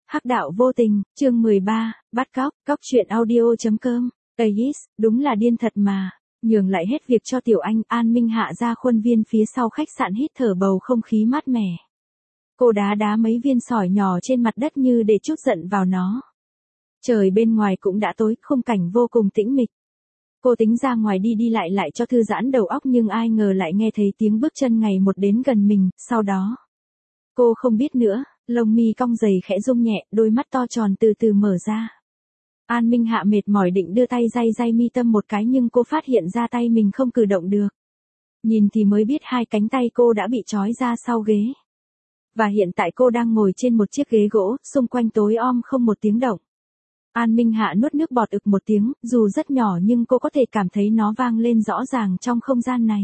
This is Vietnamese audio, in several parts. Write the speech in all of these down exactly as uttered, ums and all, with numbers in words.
Hắc đạo vô tình, chương mười ba, bắt cóc, cóc truyện audio.com, Aegis, đúng là điên thật mà. Nhường lại hết việc cho Tiểu Anh, An Minh Hạ ra khuôn viên phía sau khách sạn hít thở bầu không khí mát mẻ. Cô đá đá mấy viên sỏi nhỏ trên mặt đất như để trút giận vào nó. Trời bên ngoài cũng đã tối, khung cảnh vô cùng tĩnh mịch. Cô tính ra ngoài đi đi lại lại cho thư giãn đầu óc nhưng ai ngờ lại nghe thấy tiếng bước chân ngày một đến gần mình, sau đó. Cô không biết nữa, lông mi cong dày khẽ rung nhẹ, đôi mắt to tròn từ từ mở ra. An Minh Hạ mệt mỏi định đưa tay day day mi tâm một cái nhưng cô phát hiện ra tay mình không cử động được. Nhìn thì mới biết hai cánh tay cô đã bị trói ra sau ghế. Và hiện tại cô đang ngồi trên một chiếc ghế gỗ, xung quanh tối om không một tiếng động. An Minh Hạ nuốt nước bọt ực một tiếng, dù rất nhỏ nhưng cô có thể cảm thấy nó vang lên rõ ràng trong không gian này.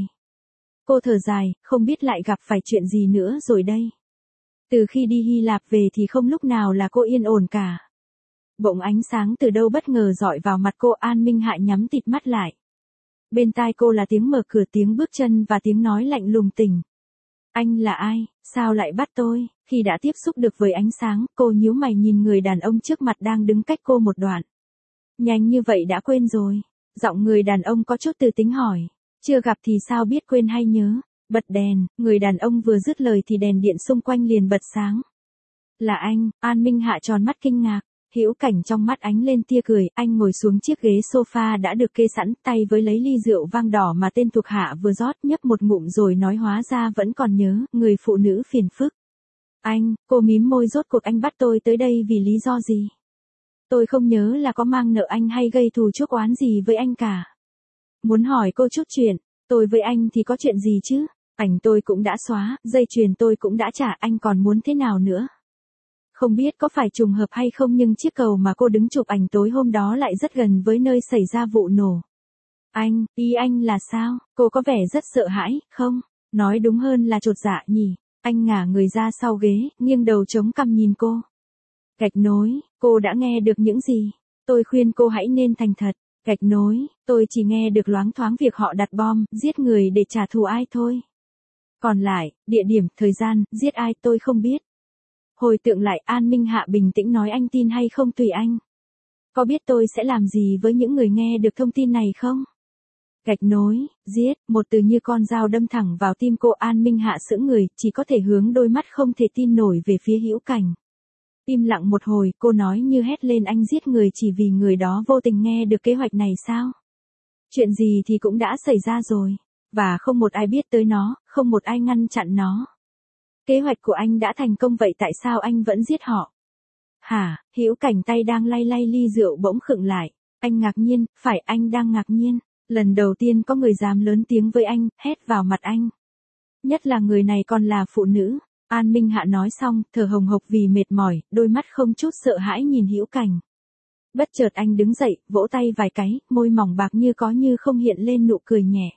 Cô thở dài, không biết lại gặp phải chuyện gì nữa rồi đây. Từ khi đi Hy Lạp về thì không lúc nào là cô yên ổn cả. Bỗng ánh sáng từ đâu bất ngờ dọi vào mặt cô. An Minh Hạ nhắm tịt mắt lại. Bên tai cô là tiếng mở cửa, tiếng bước chân và tiếng nói lạnh lùng tỉnh. Anh là ai, sao lại bắt tôi? Khi đã tiếp xúc được với ánh sáng, cô nhíu mày nhìn người đàn ông trước mặt đang đứng cách cô một đoạn. Nhanh như vậy đã quên rồi. Giọng người đàn ông có chút từ tính hỏi. Chưa gặp thì sao biết quên hay nhớ. Bật đèn, người đàn ông vừa dứt lời thì đèn điện xung quanh liền bật sáng. Là anh, An Minh Hạ tròn mắt kinh ngạc. Hữu Cảnh trong mắt ánh lên tia cười, anh ngồi xuống chiếc ghế sofa đã được kê sẵn, tay với lấy ly rượu vang đỏ mà tên thuộc hạ vừa rót, nhấp một ngụm rồi nói hóa ra vẫn còn nhớ, người phụ nữ phiền phức. Anh, cô mím môi, rốt cuộc anh bắt tôi tới đây vì lý do gì? Tôi không nhớ là có mang nợ anh hay gây thù chuốc oán gì với anh cả. Muốn hỏi cô chút chuyện, tôi với anh thì có chuyện gì chứ? Ảnh tôi cũng đã xóa, dây chuyền tôi cũng đã trả, anh còn muốn thế nào nữa? Không biết có phải trùng hợp hay không nhưng chiếc cầu mà cô đứng chụp ảnh tối hôm đó lại rất gần với nơi xảy ra vụ nổ. Anh, ý anh là sao? Cô có vẻ rất sợ hãi, không? Nói đúng hơn là chột dạ nhỉ? Anh ngả người ra sau ghế, nghiêng đầu chống cằm nhìn cô. Gạch nối, cô đã nghe được những gì? Tôi khuyên cô hãy nên thành thật. Gạch nối, tôi chỉ nghe được loáng thoáng việc họ đặt bom, giết người để trả thù ai thôi. Còn lại, địa điểm, thời gian, giết ai tôi không biết. Hồi tượng lại, An Minh Hạ bình tĩnh nói, anh tin hay không tùy anh. Có biết tôi sẽ làm gì với những người nghe được thông tin này không? Gạch nối, giết, một từ như con dao đâm thẳng vào tim cô. An Minh Hạ sững người, chỉ có thể hướng đôi mắt không thể tin nổi về phía Hữu Cảnh. Im lặng một hồi, cô nói như hét lên, anh giết người chỉ vì người đó vô tình nghe được kế hoạch này sao? Chuyện gì thì cũng đã xảy ra rồi, và không một ai biết tới nó, không một ai ngăn chặn nó. Kế hoạch của anh đã thành công, vậy tại sao anh vẫn giết họ? Hả? Hữu Cảnh tay đang lay lay ly rượu bỗng khựng lại. Anh ngạc nhiên, phải, anh đang ngạc nhiên. Lần đầu tiên có người dám lớn tiếng với anh, hét vào mặt anh. Nhất là người này còn là phụ nữ. An Minh Hạ nói xong, thở hồng hộc vì mệt mỏi, đôi mắt không chút sợ hãi nhìn Hữu Cảnh. Bất chợt anh đứng dậy, vỗ tay vài cái, môi mỏng bạc như có như không hiện lên nụ cười nhẹ.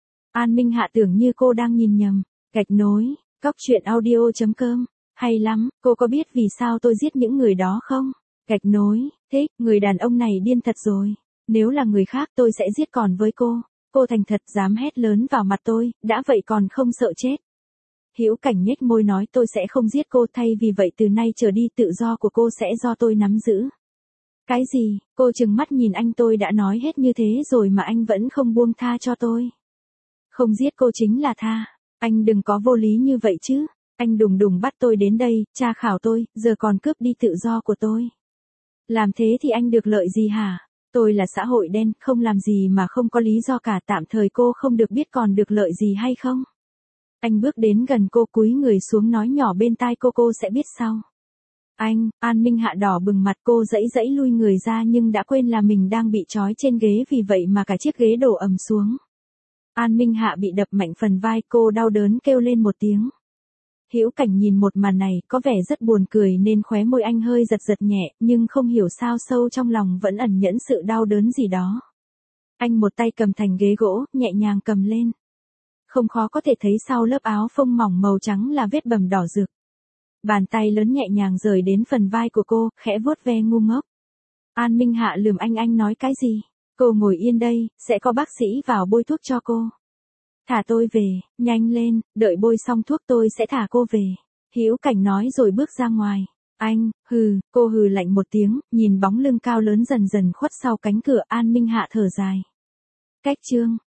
An Minh Hạ tưởng như cô đang nhìn nhầm. Gạch nối, cóc truyện audio.com, hay lắm, cô có biết vì sao tôi giết những người đó không? Gạch nối, thích, người đàn ông này điên thật rồi. Nếu là người khác tôi sẽ giết, còn với cô, cô thành thật dám hét lớn vào mặt tôi, đã vậy còn không sợ chết. Hữu Cảnh nhếch môi nói, tôi sẽ không giết cô, thay vì vậy từ nay trở đi tự do của cô sẽ do tôi nắm giữ. Cái gì? Cô trừng mắt nhìn anh, tôi đã nói hết như thế rồi mà anh vẫn không buông tha cho tôi. Không giết cô chính là tha. Anh đừng có vô lý như vậy chứ. Anh đùng đùng bắt tôi đến đây, tra khảo tôi, giờ còn cướp đi tự do của tôi. Làm thế thì anh được lợi gì hả? Tôi là xã hội đen, không làm gì mà không có lý do cả, tạm thời cô không được biết còn được lợi gì hay không? Anh bước đến gần cô, cúi người xuống nói nhỏ bên tai cô, cô sẽ biết sau. Anh, An Minh Hạ đỏ bừng mặt, cô dãy dãy lui người ra nhưng đã quên là mình đang bị trói trên ghế, vì vậy mà cả chiếc ghế đổ ầm xuống. An Minh Hạ bị đập mạnh phần vai, cô đau đớn kêu lên một tiếng. Hữu Cảnh nhìn một màn này, có vẻ rất buồn cười nên khóe môi anh hơi giật giật nhẹ, nhưng không hiểu sao sâu trong lòng vẫn ẩn nhẫn sự đau đớn gì đó. Anh một tay cầm thành ghế gỗ, nhẹ nhàng cầm lên. Không khó có thể thấy sau lớp áo phông mỏng màu trắng là vết bầm đỏ rực. Bàn tay lớn nhẹ nhàng rời đến phần vai của cô, khẽ vuốt ve ngu ngốc. An Minh Hạ lườm anh, anh nói cái gì? Cô ngồi yên đây, sẽ có bác sĩ vào bôi thuốc cho cô. Thả tôi về, nhanh lên, đợi bôi xong thuốc tôi sẽ thả cô về. Hữu Cảnh nói rồi bước ra ngoài. Anh, hừ, cô hừ lạnh một tiếng, nhìn bóng lưng cao lớn dần dần khuất sau cánh cửa, An Minh Hạ thở dài. Cách chương